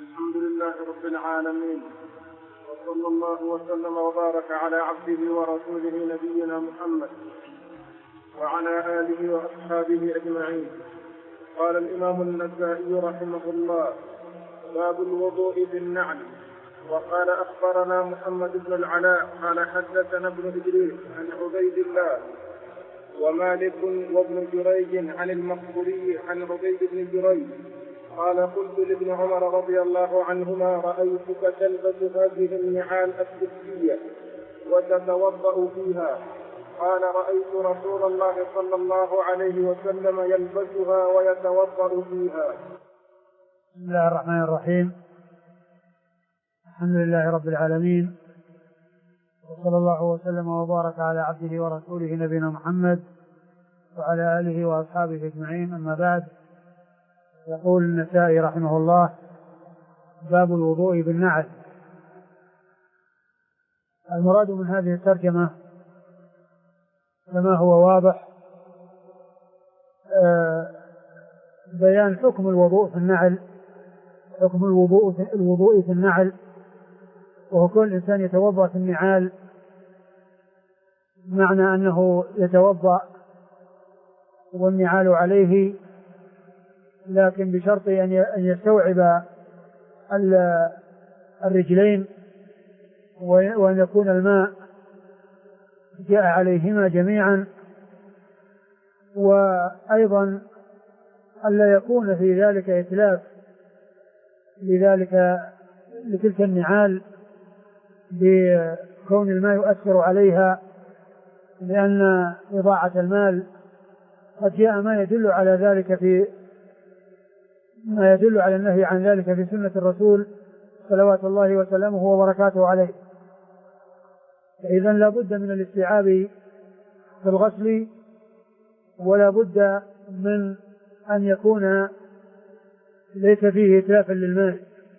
الحمد لله رب العالمين، وصلى الله وسلم وبارك على عبده ورسوله نبينا محمد وعلى آله وأصحابه أجمعين. قال الإمام النسائي رحمه الله: باب الوضوء بالنعل. وقال أخبرنا محمد بن العلاء قال حدثنا ابن إدريس عن عبيد الله ومالك وابن جريج عن المقبوري عن عبيد بن جريج قال: قلت لابن عمر رضي الله عنهما: رأيتك تلبس هذه النعال السبتية وتتوضأ فيها. قال: رأيت رسول الله صلى الله عليه وسلم يلبسها ويتوضأ فيها. بسم الله الرحمن الرحيم. الحمد لله رب العالمين، وصلى الله وسلم وبارك على عبده ورسوله نبينا محمد وعلى آله وأصحابه أجمعين. أما بعد، يقول النسائي رحمه الله: باب الوضوء بالنعل. المراد من هذه الترجمة كما هو واضح بيان حكم الوضوء في النعل، حكم الوضوء في النعل، وهو كل الإنسان يتوضأ في النعال، معنى أنه يتوضأ والنعال عليه، لكن بشرط أن يستوعب الرجلين، وأن يكون الماء جاء عليهما جميعا، وأيضا ألا يكون في ذلك إتلاف لتلك النعال بكون الماء يؤثر عليها، لأن إضاعة المال قد جاء ما يدل على ذلك ما يدل على النهي عن ذلك في سنة الرسول صلوات الله وسلامه وبركاته عليه. فإذا لا بد من الاستيعاب في الغسل، ولا بد من أن يكون ليس فيه إتلاف للماء،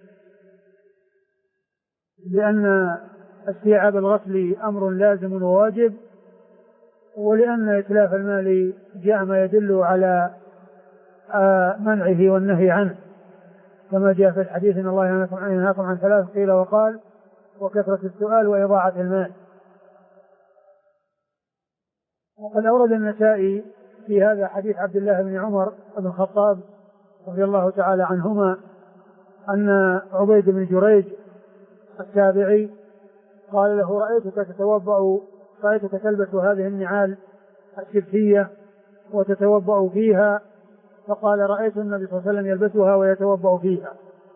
لأن استيعاب الغسل أمر لازم وواجب، ولأن إتلاف الماء جاء ما يدل على منعه والنهي عنه، كما جاء في الحديث: إن الله ينهاكم عن ثلاث قيل وقال وكثرة السؤال وإضاعة المال. وقد أورد النسائي في هذا حديث عبد الله بن عمر بن الخطاب رضي الله تعالى عنهما أن عبيد بن جريج التابعي قال له: رأيتك تلبس هذه النعال السبتية وتتوضأ فيها. فقال: رأيت النبي صلى الله عليه وسلم يلبسها ويتوضأ فيها.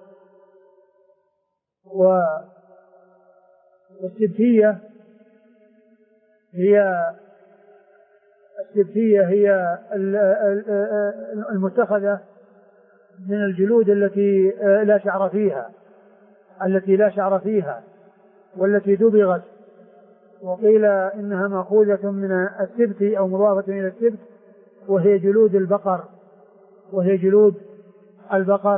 والسبتية هي المتخذة من الجلود التي لا شعر فيها والتي دبغت، وقيل إنها مأخوذة من السبت أو مضافة إلى السبت، وهي جلود البقر.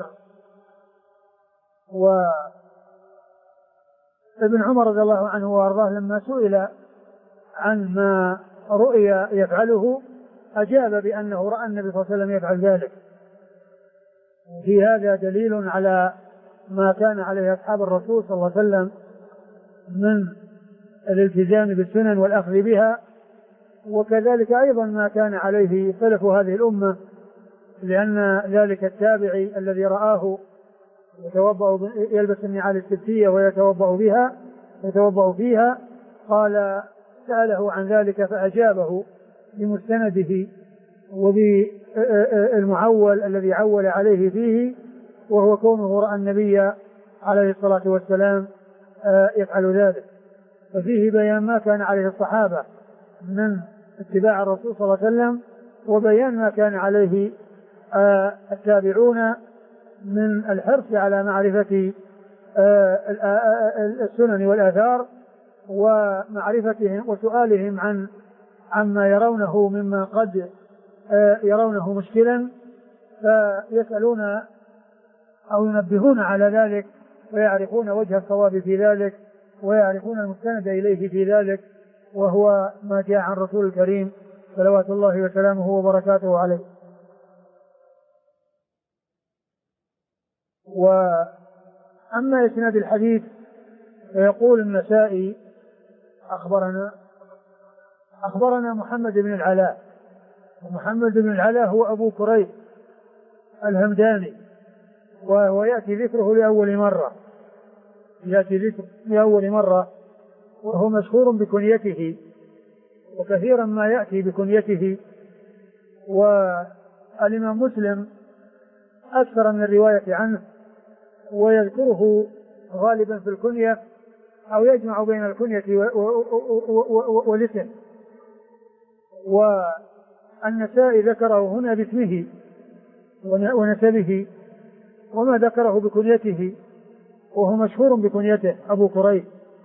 وابن عمر رضي الله عنه وارضاه لما سئل عن ما رؤي يفعله أجاب بأنه رأى النبي صلى الله عليه وسلم يفعل ذلك. في هذا دليل على ما كان عليه أصحاب الرسول صلى الله عليه وسلم من الالتزام بالسنن والأخذ بها، وكذلك أيضا ما كان عليه سلف هذه الأمة، لأن ذلك التابعي الذي رآه يلبس النعال السبتية ويتوضأ فيها قال: سأله عن ذلك فأجابه بمستنده وبالمعول الذي عول عليه فيه، وهو كونه رأى النبي عليه الصلاة والسلام يفعل ذلك. ففيه بيان ما كان عليه الصحابة من اتباع الرسول صلى الله عليه وسلم، وبيان ما كان عليه التابعون من الحرص على معرفة السنن والآثار، ومعرفتهم وسؤالهم عما يرونه مما قد يرونه مشكلا، فيسألون أو ينبهون على ذلك، ويعرفون وجه الصواب في ذلك، ويعرفون المستند إليه في ذلك، وهو ما جاء عن رسول الكريم صلوات الله وسلامه وبركاته عليه. أما إسناد الحديث فيقول النسائي أخبرنا محمد بن العلاء، ومحمد بن العلاء هو أبو كريب الهمداني، وهو يأتي ذكره لأول مرة، وهو مشهور بكنيته، وكثيرا ما يأتي بكنيته. والإمام مسلم أكثر من الرواية عنه، ويذكره غالبا في الكنية، أو يجمع بين الكنية والاسم. والنسائي ذكره هنا باسمه ونسبه، وما ذكره بكنيته، وهو مشهور بكنيته أبو كريب.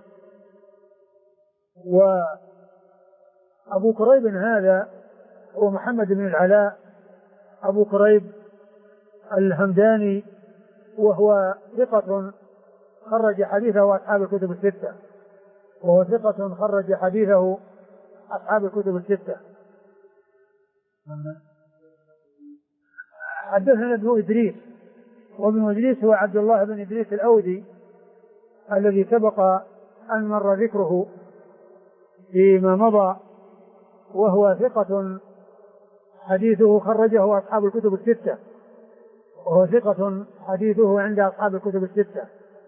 وأبو كريب هذا هو محمد بن العلاء أبو كريب الهمداني، وهو ثقة خرج حديثه أصحاب الكتب الستة. حدثنا ابن إدريس، وابن إدريس هو عبد الله بن إدريس الأودي الذي سبق أن مر ذكره فيما مضى، وهو ثقة حديثه خرجه أصحاب الكتب الستة، وهو ثقة حديثه عند أصحاب الكتب الستة.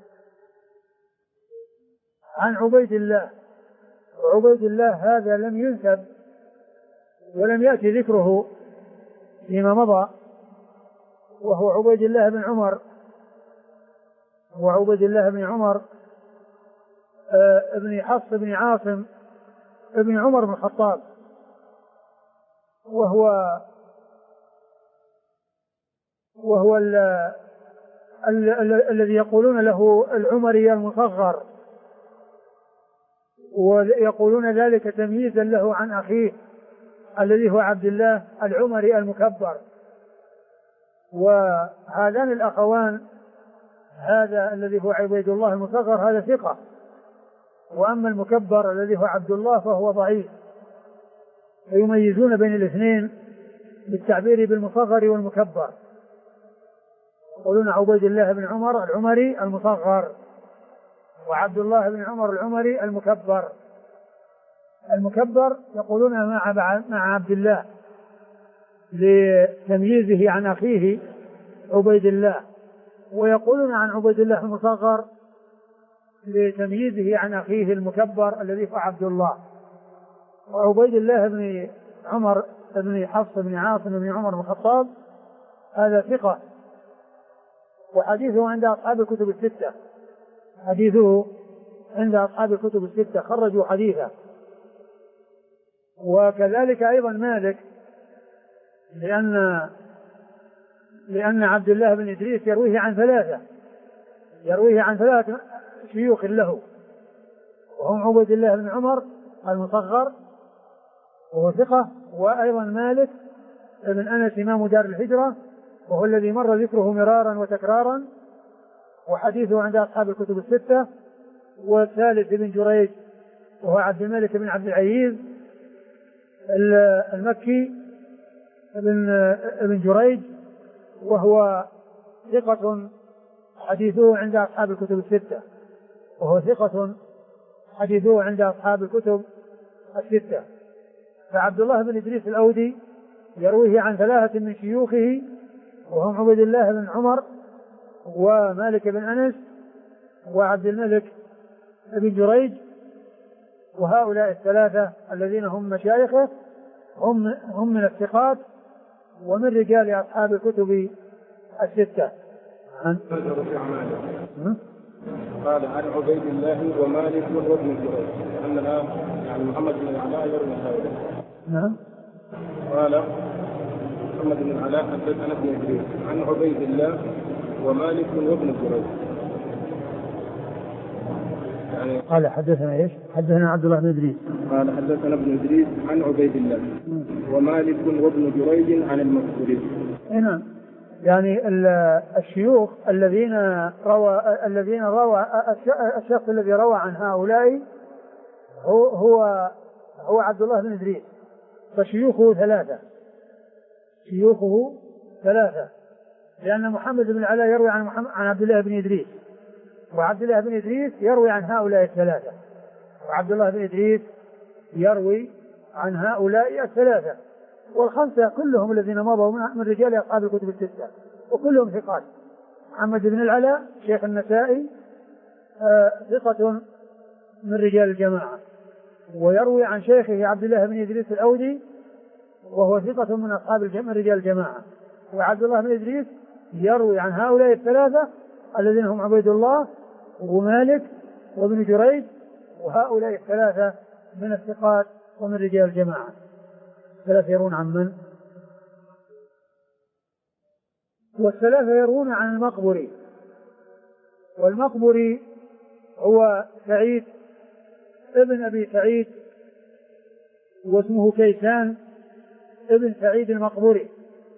عن عبيد الله، وعبيد الله هذا لم ينسب ولم يأتي ذكره فيما مضى، وهو عبيد الله بن عمر ابن حفص بن عاصم ابن عمر بن الخطاب، وهو الذي يقولون له العمري المصغر، ويقولون ذلك تمييزا له عن أخيه الذي هو عبد الله العمري المكبر. وهذان الأخوان، هذا الذي هو عبيد الله المصغر هذا ثقة، وأما المكبر الذي هو عبد الله فهو ضعيف، فيميزون بين الاثنين بالتعبير بالمصغر والمكبر، يقولون عبيد الله بن عمر العمري المصغر، وعبد الله بن عمر العمري المكبر. المكبر يقولون مع عبد الله لتمييزه عن أخيه عبيد الله، ويقولون عن عبيد الله المصغر لتمييزه عن أخيه المكبر الذي هو عبد الله. وعبيد الله بن عمر بن حفص بن عاصم بن عمر بن الخطاب هذا ثقة، وحديثه عند أصحاب الكتب الستة، خرجوا حديثه. وكذلك أيضا مالك، لأن عبد الله بن إدريس يرويه عن ثلاثة شيوخ له، وهم عبيد الله بن عمر المصغر وهو ثقة، وأيضا مالك بن أنس إمام دار الهجرة، وهو الذي مر ذكره مرارا وتكرارا، وحديثه عند أصحاب الكتب الستة. والثالث ابن جريج، وهو عبد الملك بن عبد العزيز المكي ابن جريج، وهو ثقة حديثه عند أصحاب الكتب الستة. فعبد الله بن إدريس الأودي يرويه عن ثلاثة من شيوخه، وهم عبيد الله بن عمر ومالك بن أنس وعبد الملك بن جريج، وهؤلاء الثلاثة الذين هم مشايخه هم من الثقات ومن رجال أصحاب الكتب الستة. قال عن عبيد الله ومالك وابن جريج أنها يعني محمد بن العلاء يروي هؤلاء. نعم. قال محمد بن العلاء حدثنا ابن إدريس عن عبيد الله ومالك وابن جريج. يعني قال حدثنا ايش؟ حدثنا عبد الله بن إدريس. قال حدثنا ابن إدريس عن عبيد الله ومالك وابن جريج عن المذكورين. نعم. يعني الشيوخ الذين روى الشخص الذي روى عن هؤلاء هو عبد الله بن إدريس، فشيوخه ثلاثة، لأن محمد بن العلاء يروي عن عبد الله بن إدريس، وعبد الله بن إدريس يروي عن هؤلاء الثلاثة. وعبد الله بن إدريس يروي عن هؤلاء الثلاثة، والخمسة كلهم الذين مضوا من رجال أصحاب الكتب الستة وكلهم ثقات. محمد بن العلاء شيخ النسائي ثقة من رجال الجماعة، ويروي عن شيخه عبد الله بن إدريس الأودي وهو ثقة من أصحاب رجال الجماعة. وعبد الله بن إدريس يروي عن هؤلاء الثلاثة الذين هم عبيد الله ومالك وابن جريج، وهؤلاء الثلاثة من الثقات ومن رجال الجماعة. ثلاثة يرون عن من؟ والثلاثة يرون عن المقبري، والمقبري هو سعيد ابن أبي سعيد واسمه كيسان ابن سعيد المقبري.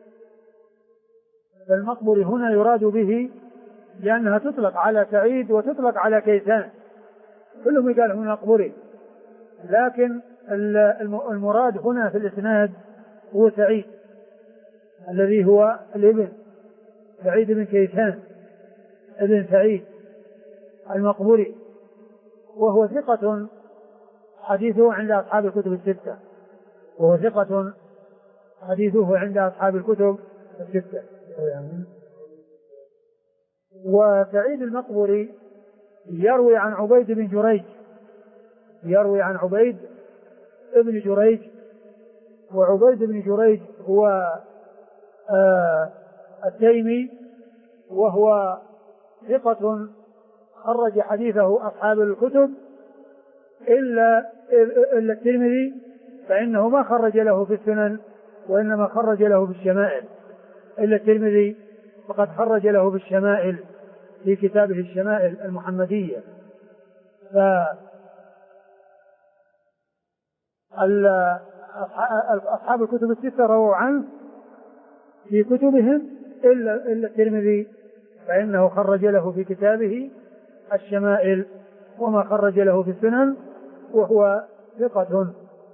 فالمقبري هنا يراد به لأنها تطلق على سعيد وتطلق على كيسان، كلهم يقال هنا مقبري، لكن المراد هنا في الإسناد هو سعيد الذي هو الابن سعيد بن كيسان ابن سعيد المقبري، وهو ثقة حديثه عند أصحاب الكتب الستة، وهو ثقة حديثه عند أصحاب الكتب الستة. وسعيد المقبري يروي عن عبيد بن جريج، يروي عن عبيد بن جريج، وعبيد بن جريج هو التيمي، وهو ثقة خرج حديثه أصحاب الكتب إلا الترمذي، فإنه ما خرج له في السنن وإنما خرج له في الشمائل، إلا الترمذي فقد خرج له في الشمائل في كتابه الشمائل المحمدية. أصحاب الكتب الستة رووا عنه في كتبهم إلا الترمذي، فإنه خرج له في كتابه الشمائل وما خرج له في السنن، وهو ثقة.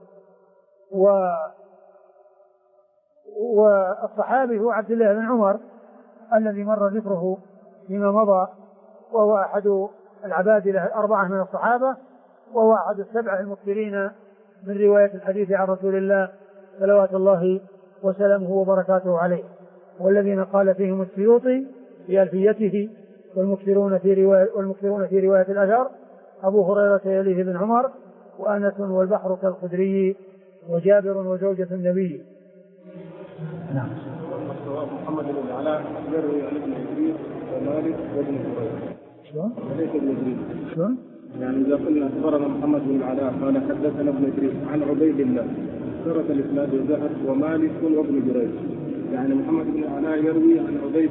والصحابي هو عبد الله بن عمر الذي مر ذكره فيما مضى، وهو أحد العبادلة الأربعة من الصحابة، وهو أحد السبعة المكثرين من رواية الحديث عن رسول الله صلوات الله وسلامه وبركاته عليه، والذين قال فيهم السيوطي في ألفيته والمكثرون في رواية الأثر أبو هريرة يليه بن عمر وأنس والبحر كالخدري وجابر وزوجة النبي. نعم. محمد بن العلاء يروي عن ابن إدريس ومالك وابن جريج. شلون؟ ليس ابن إدريس. شلون؟ يعني إذا قلنا أخبرنا محمد بن العلاء قال حدثنا ابن إدريس عن عبيد الله سرة الإسناد الذهب ومالك وابن جريج، يعني محمد بن العلاء يروي عن عبيد.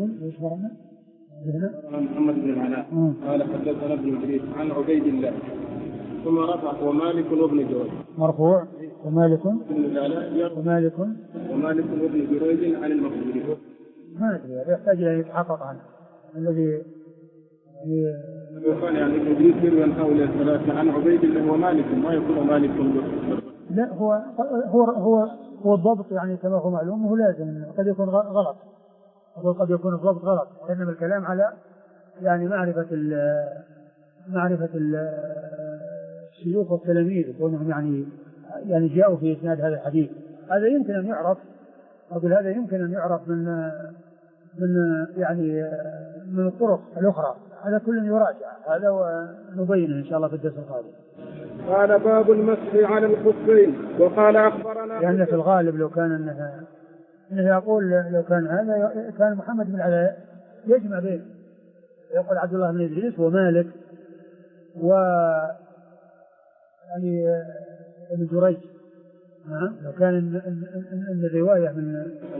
عن محمد بن العلاء قال حدثنا ابن إدريس عن عبيد الله ثم رفع ومالك وابن جريج مرفوع ومالك وابن جريج عن المقبري. ما أدري يحتاج أن يتحقق عنه الذي كان يعني ابن إدريس يروي عن هؤلاء الثلاثة عن عبيد الله ومالك، ما يكون مالك لا هو الضبط يعني كما هو معلوم، هو لازم قد يكون غلط، قد يكون الضبط غلط، إنما الكلام على يعني معرفة الشيوخ والتلاميذ كونهم يعني جاءوا في إسناد هذا الحديث. هذا يمكن أن يعرف، أقول هذا يمكن أن يعرف من الطرق الأخرى، هذا كل يراجع هذا ونبينه إن شاء الله في الدرس القادم. قال باب المسح على الخفين. وقال أخبرنا لأن في الغالب لو كان إنه يقول لو كان هذا كان محمد بن العلاء يجمع بين يقول عبد الله بن إدريس ومالك ابن جريج. لو كان ان الروايه من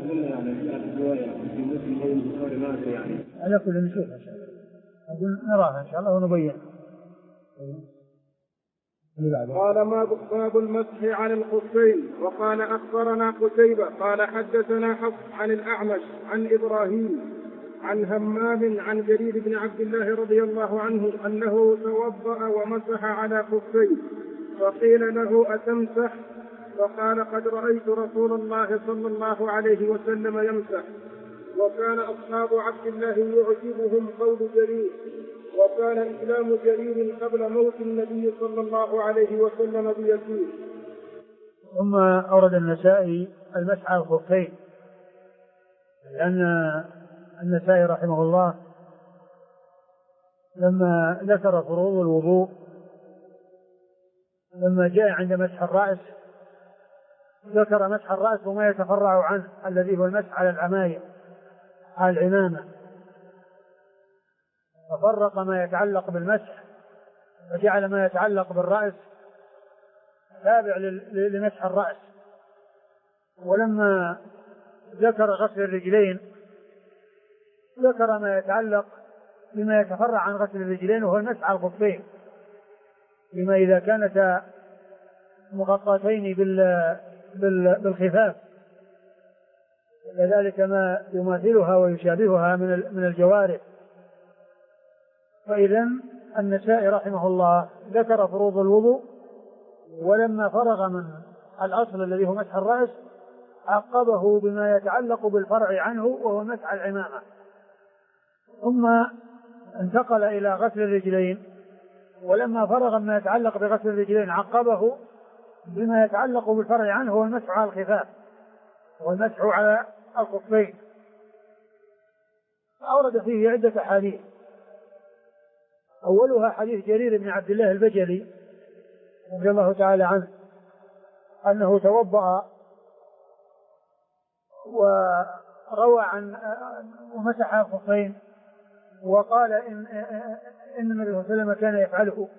يعني على كل نشوفها ان شاء الله، اقول نراها ان شاء الله ونبين. قال باب المسح على الخفين. وقال اخبرنا قتيبة قال حدثنا حفص عن الاعمش عن ابراهيم عن همام عن جرير بن عبد الله رضي الله عنه انه توضأ ومسح على خفيه، فقيل له أتمسح؟ فقال قد رأيت رسول الله صلى الله عليه وسلم يمسح. وكان أصحاب عبد الله يعجبهم قول جرير، وكان إسلام جرير قبل موت النبي صلى الله عليه وسلم بيسير. ثم أورد النسائي المسح على الخفين، لأن النسائي رحمه الله لما ذكر فروض الوضوء لما جاء عند مسح الرأس ذكر مسح الرأس وما يتفرع عنه الذي هو المسح على العماية على العمامة، ففرق ما يتعلق بالمسح وجعل ما يتعلق بالرأس تابع لمسح الرأس. ولما ذكر غسل الرجلين ذكر ما يتعلق بما يتفرع عن غسل الرجلين وهو المسح على الخفين، بما إذا كانتا مغطاتين بالخفاف، كذلك ما يماثلها ويشابهها من الجوارح. فإذا النسائي رحمه الله ذكر فروض الوضوء، ولما فرغ من الأصل الذي هو مسح الرأس عقبه بما يتعلق بالفرع عنه وهو مسح العمامة، ثم انتقل إلى غسل الرجلين، ولما فرغ ما يتعلق بغسل الرجلين عقبه بما يتعلق بالفرع عنه هو المسح على الخفاف والمسح على الخفين. أورد فيه عدة أحاديث، أولها حديث جرير بن عبد الله البجلي رضي الله تعالى عنه أنه توضأ وروى عن ومسح الخفين وقال إن النبي صلى الله عليه وسلم كان يفعله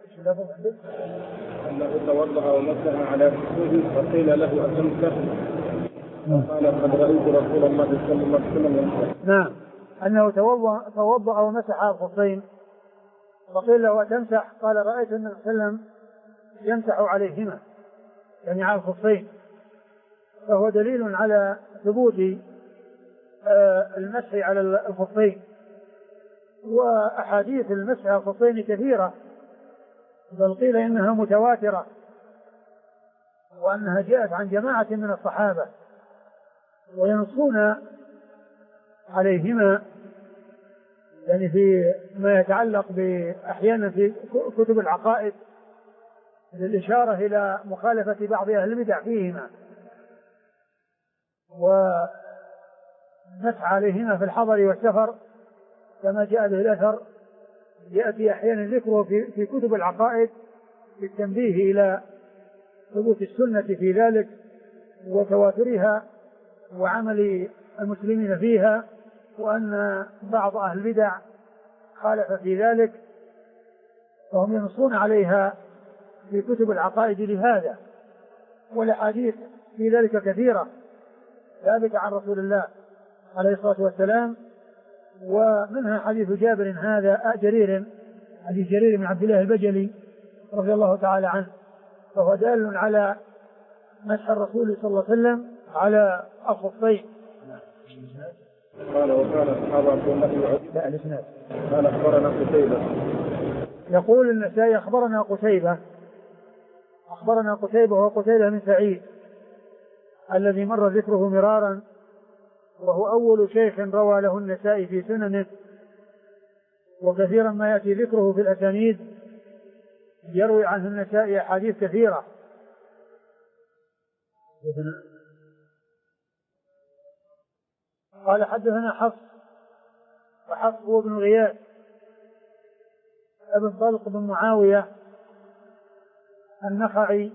أنه توضأ ومسح على خفيه فقيل له أتمسح؟ قال قد رأيت رسول الله صلى الله عليه وسلم يمسح. نعم، أنه توضأ ومسح على الخفين فقيل له أتمسح؟ قال رأيت النبي صلى الله عليه وسلم يمسح عليهما، يعني على الخفين، فهو دليل على ثبوت المسح على الخفين. وأحاديث المسح على الخفين كثيرة، بل قيل إنها متواترة وأنها جاءت عن جماعة من الصحابة وينصون عليهما، يعني في ما يتعلق أحيانا في كتب العقائد للإشارة إلى مخالفة بعض أهل البدع فيهما، ومسح عليهما في الحضر والسفر كما جاء به الأثر، يأتي أحيانا ذكره في كتب العقائد بالتنبيه إلى ثبوت السنة في ذلك وتواترها وعمل المسلمين فيها، وأن بعض أهل البدع خالف في ذلك فهم ينصون عليها في كتب العقائد لهذا. والأحاديث في ذلك كثيرة ثابتة عن رسول الله عليه الصلاة والسلام، ومنها حديث جابر هذا حديث جرير بن عبد الله البجلي رضي الله تعالى عنه، فهو دال على مسح الرسول صلى الله عليه وسلم على الخفين. قال وكان أصحاب عبد الله قال أخبرنا قتيبة. يقول النسائي أخبرنا قتيبة وهو قتيبة بن سعيد الذي مر ذكره مرارا، وهو أول شيخ روى له النسائي في سننه، وكثيرا ما يأتي ذكره في الأسانيد يروي عنه النسائي أحاديث كثيرة. قال حدثنا حفص، وحفص هو ابن غياث ابن طلق بن معاوية النخعي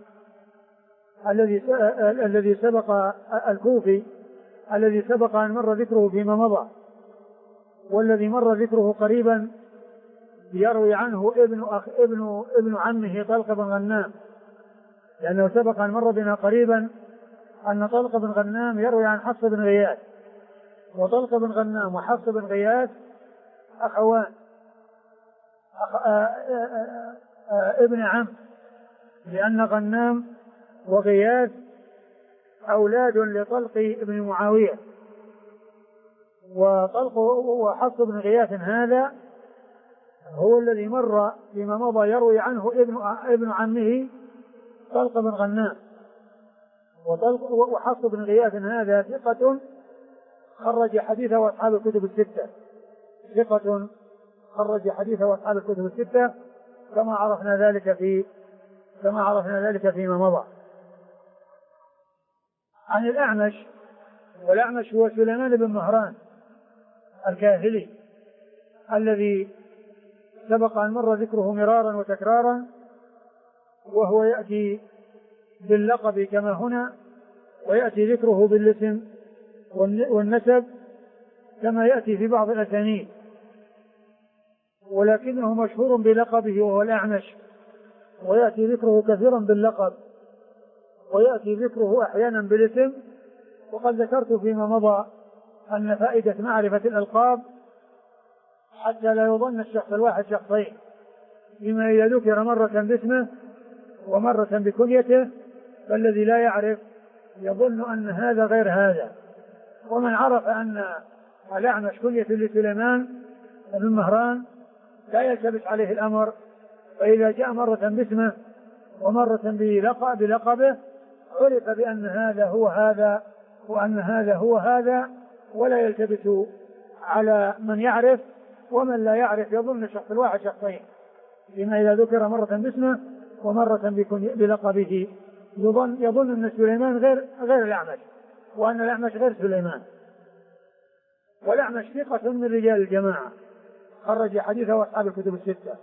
الذي سبق الكوفي الذي سبق أن مر ذكره فيما مضى، والذي مر ذكره قريبا يروي عنه ابن عمه طلق بن غنام، لأنه سبق أن مر بنا قريبا أن طلق بن غنام يروي عن حفص بن غياث، وطلق بن غنام وحفص بن غياث أخوان ابن عم، لأن غنام وغياث أولاد لطلق بن معاوية، وطلق وحفص بن غياث هذا هو الذي مر فيما مضى يروي عنه ابن عمه طلق بن غنام. وحفص بن غياث هذا ثقة خرج حديثه أصحاب الكتب الستة، ثقة خرج حديثه أصحاب الكتب الستة كما عرفنا ذلك فيما مضى. عن الأعمش، والأعمش هو سليمان بن مهران الكاهلي الذي سبق أن مر ذكره مرارا وتكرارا، وهو يأتي باللقب كما هنا، ويأتي ذكره بالاسم والنسب كما يأتي في بعض الأسانيد، ولكنه مشهور بلقبه وهو الأعمش، ويأتي ذكره كثيرا باللقب، ويأتي ذكره أحيانا بالاسم. وقد ذكرت فيما مضى أن فائدة معرفة الألقاب حتى لا يظن الشخص الواحد شخصين، بما إذا ذكر مرة باسمه ومرة بكنيته، فالذي لا يعرف يظن أن هذا غير هذا. ومن عرف أن الأعمش كنية لسليمان بن مهران لا يلتبس عليه الأمر، فإذا جاء مرة باسمه ومرة بلقبه عرف بأن هذا هو هذا وأن هذا هو هذا، ولا يلتبس على من يعرف. ومن لا يعرف يظن الشخص الواحد شخصين، بما إذا ذكر مرة باسمه ومرة بلقبه يظن أن سليمان غير الأعمش، وأن الأعمش غير سليمان. والأعمش ثقة من رجال الجماعة، خرج حديثه أصحاب الكتب الستة.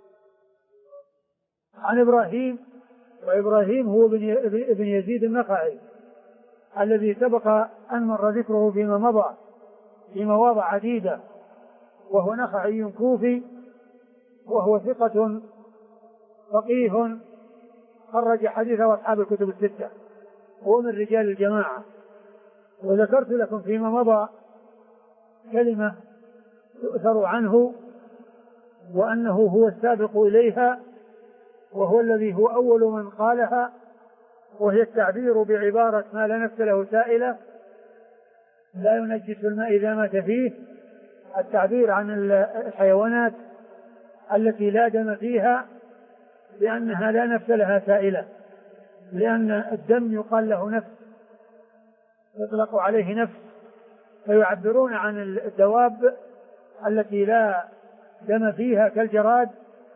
عن إبراهيم، وإبراهيم هو ابن يزيد النخعي الذي سبق أن مر ذكره فيما مضى في مواضع عديدة، وهو نخعي كوفي، وهو ثقة فقيه، خرج حديثه أصحاب الكتب الستة، هو من رجال الجماعة. وذكرت لكم فيما مضى كلمة تؤثر عنه وأنه هو السابق إليها، وهو الذي هو أول من قالها، وهي التعبير بعبارة ما لا نفس له سائلة لا ينجس الماء إذا مات فيه، التعبير عن الحيوانات التي لا دم فيها لأنها لا نفس لها سائلة، لأن الدم يقال له نفس، يطلق عليه نفس، فيعبرون عن الدواب التي لا دم فيها كالجراد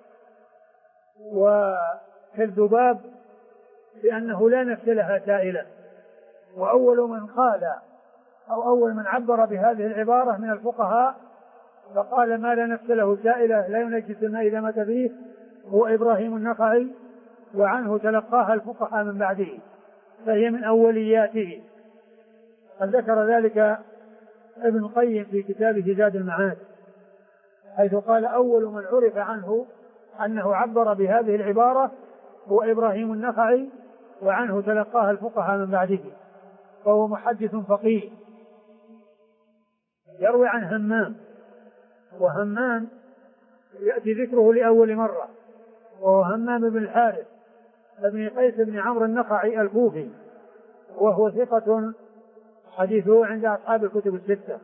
وكالذباب لأنه لا نفس لها سائلة. وأول من قال أو أول من عبر بهذه العبارة من الفقهاء فقال ما لا نفس له سائلة لا ينجس الماء إذا مات فيه هو إبراهيم النخعي، وعنه تلقاها الفقهاء من بعده، فهي من أولياته. قد ذكر ذلك ابن القيم في كتابه زاد المعاد، حيث قال أول من عرف عنه أنه عبر بهذه العبارة هو إبراهيم النخعي، وعنه تلقاها الفقهاء من بعده، فهو محدث فقيه. يروي عن همام، وهمام يأتي ذكره لأول مرة، وهو همام بن الحارث بن قيس بن عمرو النخعي الكوفي، وهو ثقة حديثه عند أصحاب الكتب الستة،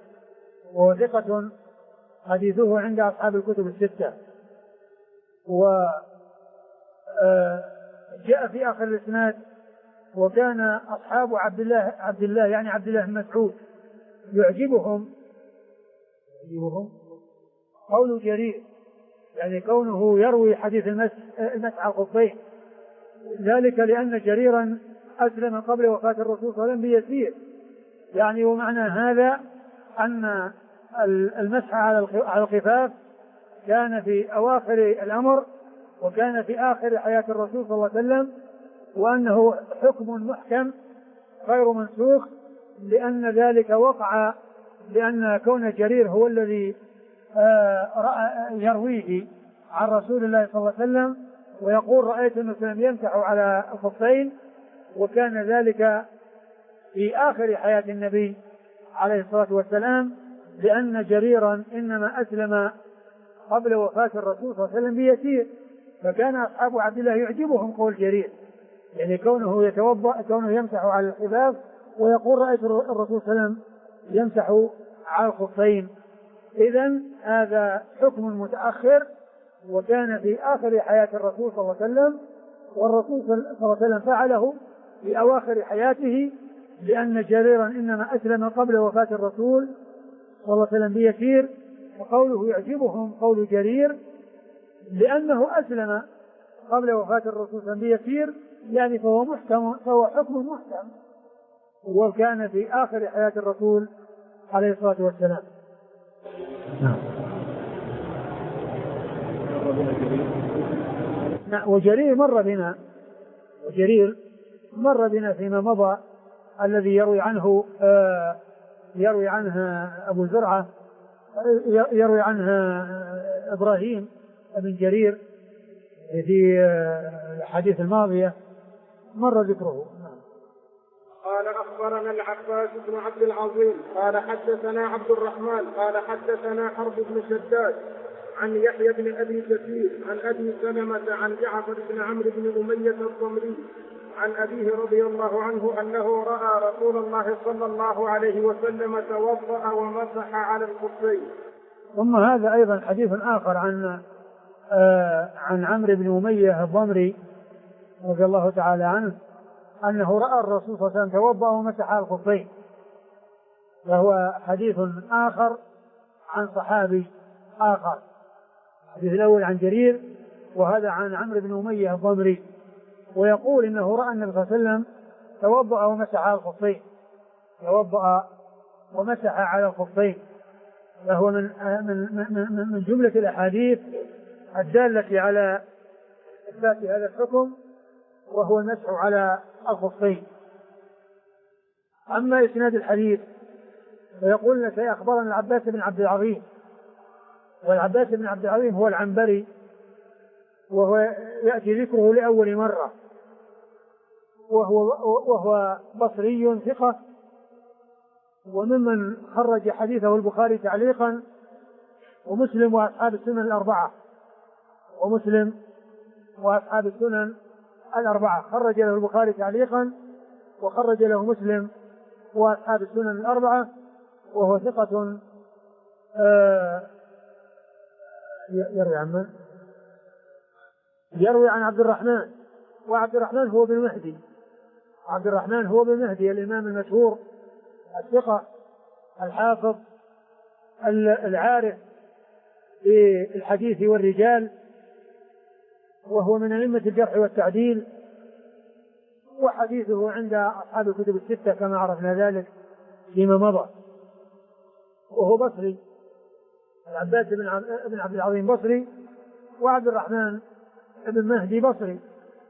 وجاء في آخر الإسناد وكان أصحاب عبد الله يعني عبد الله بن مسعود يعجبهم قول جرير، يعني كونه يروي حديث المسح على الخفين، ذلك لأن جريرا أسلم قبل وفاة الرسول صلى الله عليه وسلم بيسير، يعني ومعنى هذا أن المسح على الخفاف كان في أواخر الأمر وكان في آخر حياة الرسول صلى الله عليه وسلم، وأنه حكم محكم غير منسوخ، لأن ذلك وقع لأن كون جرير هو الذي يرويه عن رسول الله صلى الله عليه وسلم، ويقول رأيت النبي صلى الله عليه وسلم يمسح على الخفين، وكان ذلك في آخر حياة النبي عليه الصلاة والسلام، لأن جريرا إنما أسلم قبل وفاة الرسول صلى الله عليه وسلم بيسير، فكان أصحاب عبد الله يعجبهم قول جرير، يعني كونه يتوضأ، كونه يمسح على الخفاف، ويقول رأيت الرسول صلى الله عليه وسلم يمسح على الخفين. إذن هذا حكم متأخر، وكان في آخر حياة الرسول صلى الله عليه وسلم، والرسول صلى الله عليه وسلم فعله في أواخر حياته، لأن جريرا إنما أسلم قبل وفاة الرسول صلى الله عليه وسلم بيسير، وقوله يعجبهم قول جرير لأنه أسلم قبل وفاة الرسول صلى الله عليه وسلم بيسير، يعني فهو حكم محكم، وكان في آخر حياة الرسول عليه الصلاة والسلام. وجرير مر بنا فيما مضى، الذي يروي عنه أبو زرعة، يروي عنه إبراهيم بن جرير في الحديث الماضية مر ذكره. قال أخبرنا العباس بن عبد العظيم قال حدثنا عبد الرحمن قال حدثنا حرب بن شداد عن يحيى بن أبي كثير عن أبي سلمة عن جعفر بن عمرو بن أمية الضمري عن أبيه رضي الله عنه أنه رأى رسول الله صلى الله عليه وسلم توضأ ومسح على الخفين. ثم هذا أيضا حديث آخر عن عمرو بن أمية الضمري رضي الله تعالى عنه أنه رأى الرسول صلى الله عليه وسلم توضأ ومسح على الخفين، وهو حديث آخر عن صحابي آخر. الحديث الأول عن جرير، وهذا عن عمرو بن أمية الضمري، ويقول إنه رأى النبي صلى الله عليه وسلم توضأ ومسح على الخفين، توضأ ومسح على الخفين، فهو من جملة الأحاديث الدالة على إثبات هذا الحكم، وهو المسح على الخفين. أما إسناد الحديث فيقول لك أخبرنا العباس بن عبد العظيم، والعباس بن عبد العظيم هو العنبري، وهو يأتي ذكره لأول مرة، وهو بصري ثقة، وممن خرج حديثه البخاري تعليقا ومسلم وأصحاب السنن الأربعة، خرج له البخاري تعليقا وخرج له مسلم وأصحاب السنن الأربعة، وهو ثقة يروي عن عبد الرحمن، وعبد الرحمن هو بن مهدي الإمام المشهور الثقة الحافظ العارف بالحديث والرجال، وهو من أئمة الجرح والتعديل، وحديثه عند أصحاب الكتب الستة كما عرفنا ذلك فيما مضى. وهو بصري، العباس بن عبد العظيم بصري، وعبد الرحمن بن مهدي بصري.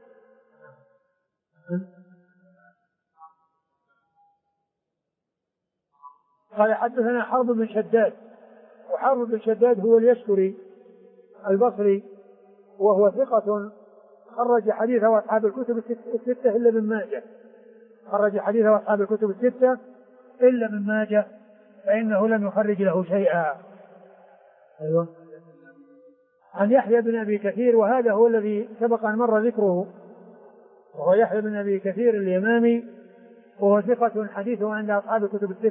قال حدثنا حرب بن شداد، وحرب بن شداد هو اليشكري البصري، وهو ثقة خرج حديثه أصحاب الكتب الستة إلا ابن ماجه، فإنه لم يخرج له شيئا. أيوة. عن يحيى بن أبي كثير، وهذا هو الذي سبق أن مر ذكره، وهو يحيى بن أبي كثير اليمامي، وهو ثقة حديثه عند أصحاب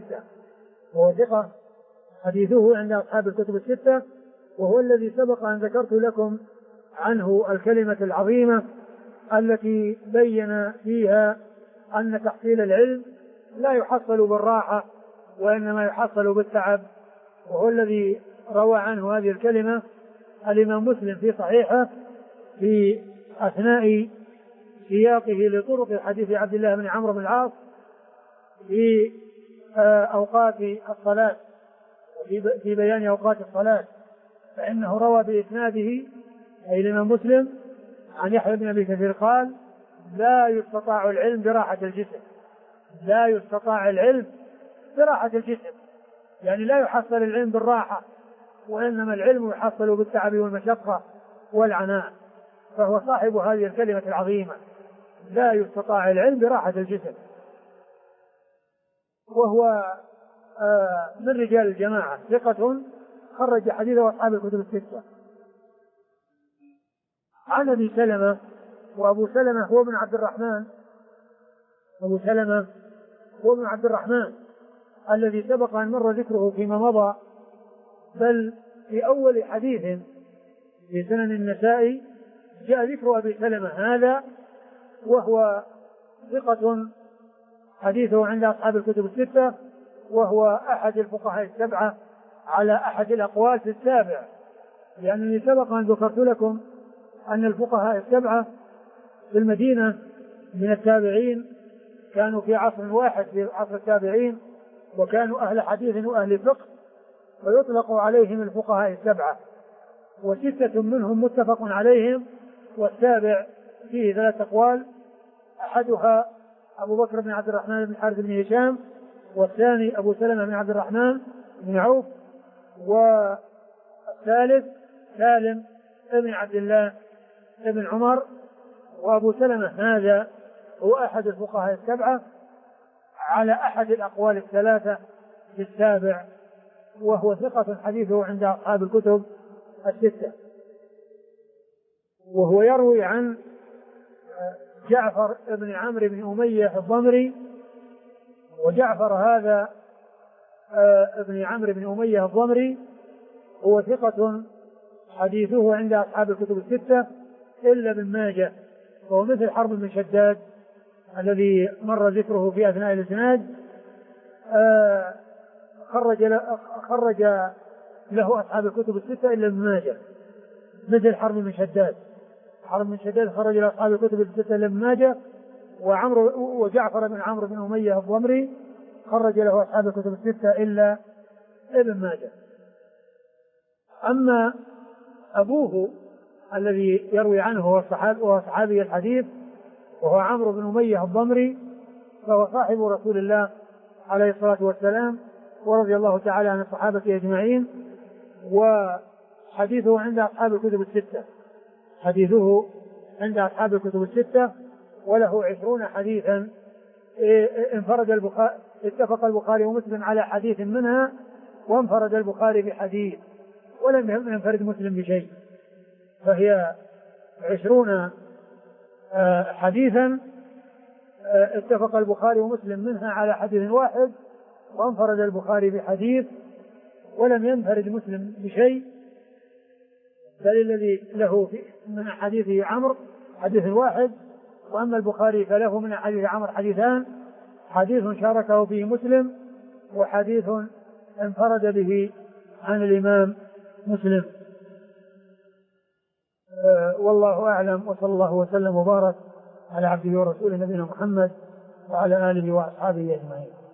الكتب الستة، وهو الذي سبق أن ذكرت لكم عنه الكلمة العظيمة التي بين فيها أن تحصيل العلم لا يحصل بالراحة وإنما يحصل بالتعب، وهو الذي روى عنه هذه الكلمة الإمام مسلم في صحيحه في أثناء سياقه لطرق حديث عبد الله بن عمرو بن العاص في أوقات الصلاة، في بيان أوقات الصلاة، فإنه روى بإسناده أي الإمام مسلم عن يحيى بن أبي كثير قال: لا يستطاع العلم براحة الجسم، يعني لا يحصل العلم بالراحة، وإنما العلم يحصل بالتعب والمشقة والعناء. فهو صاحب هذه الكلمة العظيمة: لا يستطاع العلم براحة الجسم، وهو من رجال الجماعة، ثقة خرج حديثه أصحاب الكتب الستة. عن أبي سلمة، وأبو سلمة هو بن عبد الرحمن الذي سبق أن مر ذكره فيما مضى، بل في أول حديث في سنن النسائي جاء ذكر أبي سلمة هذا، وهو ثقة حديثه عند أصحاب الكتب الستة، وهو أحد الفقهاء السبعة على أحد الأقوال في السابع، لأنني سبق أن ذكرت لكم أن الفقهاء السبعة في المدينة من التابعين كانوا في عصر واحد في عصر التابعين، وكانوا أهل حديث وأهل فقه، ويطلق عليهم الفقهاء السبعة، وستة منهم متفق عليهم، والسابع فيه 3 أقوال، أحدها أبو بكر بن عبد الرحمن بن حارث بن هشام، والثاني أبو سلمة بن عبد الرحمن بن عوف، والثالث سالم بن عبد الله بن عمر. وأبو سلمة هذا هو أحد الفقهاء السبعة على أحد الأقوال ال3 في السابع، وهو ثقة حديثه عند أصحاب الكتب ال6. وهو يروي عن جعفر بن عمرو بن أمية الضمري، وجعفر هذا ابن عمرو بن أمية الضمري هو ثقة حديثه عند أصحاب الكتب ال6 إلا ابن ماجه، وهو مثل حرب بن شداد الذي مر ذكره في أثناء الإسناد، خرج له أصحاب الكتب ال6 إلا ابن ماجه، مثل حرب بن شداد. حرب بن شداد خرج له أصحاب الكتب ال6 إلا ابن ماجه، وجعفر بن عمرو بن أمية الضمري خرج له أصحاب الكتب ال6 إلا ابن ماجه. أما أبوه الذي يروي عنه هو صحابي الحديث، وهو عمرو بن أمية الضمري، فهو صاحب رسول الله عليه الصلاة والسلام، ورضي الله تعالى عن الصحابة أجمعين، وحديثه عند أصحاب الكتب ال6، حديثه عند أصحاب الكتب ال6، وله 20 حديثا اتفق البخاري ومسلم على حديث منها، وانفرد البخاري بحديث، ولم ينفرد مسلم بشيء، فهي 20 حديثا اتفق البخاري ومسلم منها على حديث واحد، وانفرد البخاري بحديث، ولم ينفرد مسلم بشيء، بل الذي له من حديث عمرو حديث واحد، وأما البخاري فله من حديث عمرو حديثان، حديث شاركه فيه مسلم، وحديث انفرد به عن الإمام مسلم. والله أعلم، وصلى الله وسلم وبارك على عبده ورسوله نبينا محمد وعلى آله وأصحابه أجمعين.